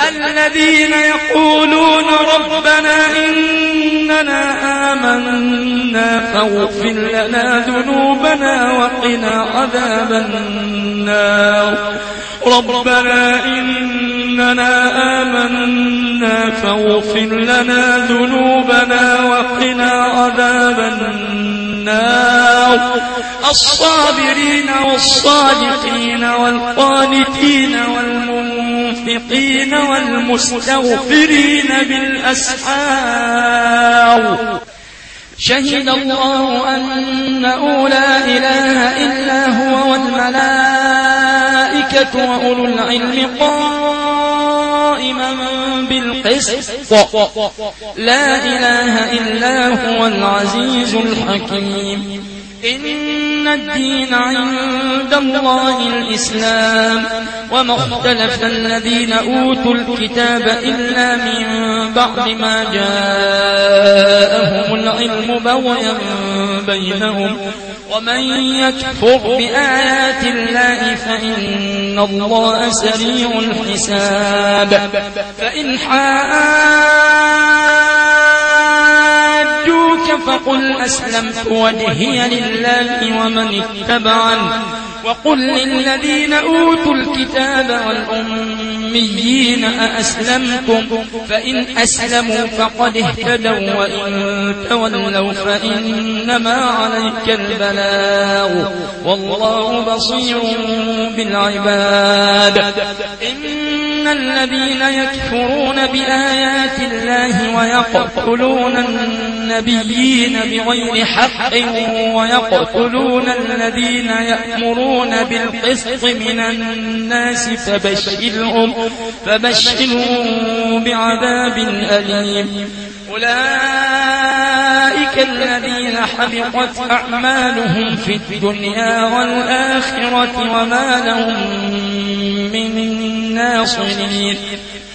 الذين يقولون ربنا إننا آمنا فاغفر لنا ذنوبنا وقنا عذاب النار ربنا إننا آمنا فاغفر لنا ذنوبنا وقنا عذاب النار الصابرين والصادقين والقانتين والمنفقين والمستغفرين بالأسحار شهد الله أنه لا إله إلا هو والملائكة وأولو العلم قائما بالقسط لا إله إلا هو العزيز الحكيم إن الدين عند الله الإسلام وما اختلف الذين أوتوا الكتاب إلا من بعد ما جاءهم العلم بغيا بينهم ومن يكفر بآيات الله فإن الله سريع الحساب فإن حاجوك فقل أسلمت وجهي لله ومن اتبعني وقل للذين أوتوا الكتاب والأميين أأسلمتم فإن أسلموا فقد اهتدوا وإن تولوا فإنما عليك البلاغ والله بصير بالعباد إن الذين يكفرون بآيات الله ويقتلون النبيين بغير حق ويقتلون الذين يأمرون بالقسط من الناس فبشرهم بعذاب أليم أولئك الذين حبطت أعمالهم في الدنيا والآخرة وما لهم من ناصرين